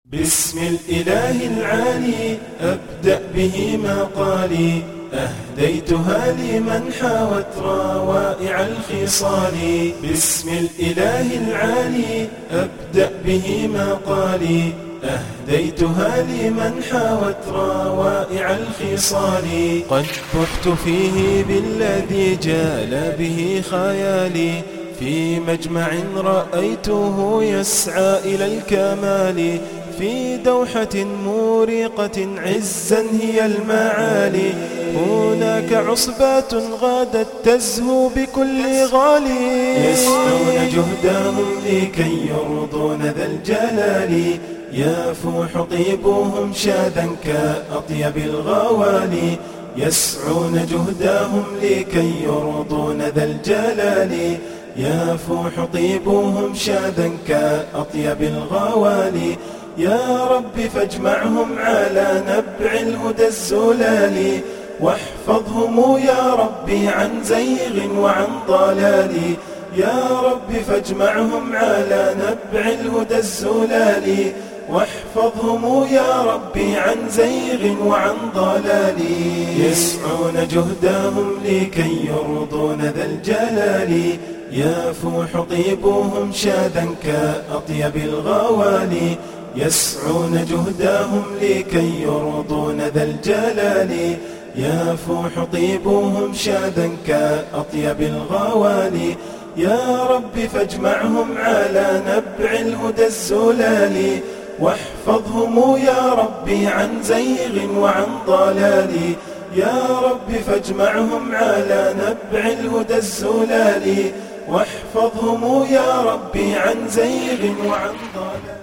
بسم الإله العالي أبدأ به مقالي، أهديتها لمن حاوت روائع الخصال. بسم الإله العالي أبدأ به مقالي، أهديتها لمن حاوت روائع الخصال. قد فحت فيه بالذي جال به خيالي، في مجمع رأيته يسعى إلى الكمال، في دوحة مورقة عزا هي المعالي. هناك عصبات غادت تزهو بكل غالي، يسعون جهدهم لكي يرضون ذا الجلال. يفوح طيبهم شادا كأطيب الغوالي، يسعون جهدهم لكي يرضون ذا الجلال. يفوح طيبهم شادا كأطيب الغوالي. يا رب فاجمعهم على نبع الهدى الزلال، واحفظهم يا ربي عن زيغ وعن ضلال. يا رب فاجمعهم على نبع الهدى الزلال، واحفظهم يا ربي عن زيغ وعن ضلال. يسعون جهدهم لكي يرضون ذا الجلال، يفوح طيبهم شادا كأطيب الغوالي. يسعون جهدهم لكي يرضون ذا الجلال، يفوح طيبهم شادا كأطيب الغوالي. يا رب فاجمعهم على نبع الهدى الزلال، واحفظهم يا ربي عن زيغ وعن ضلال. يا رب فاجمعهم على نبع الهدى الزلال، واحفظهم يا ربي عن زيغ وعن ضلال.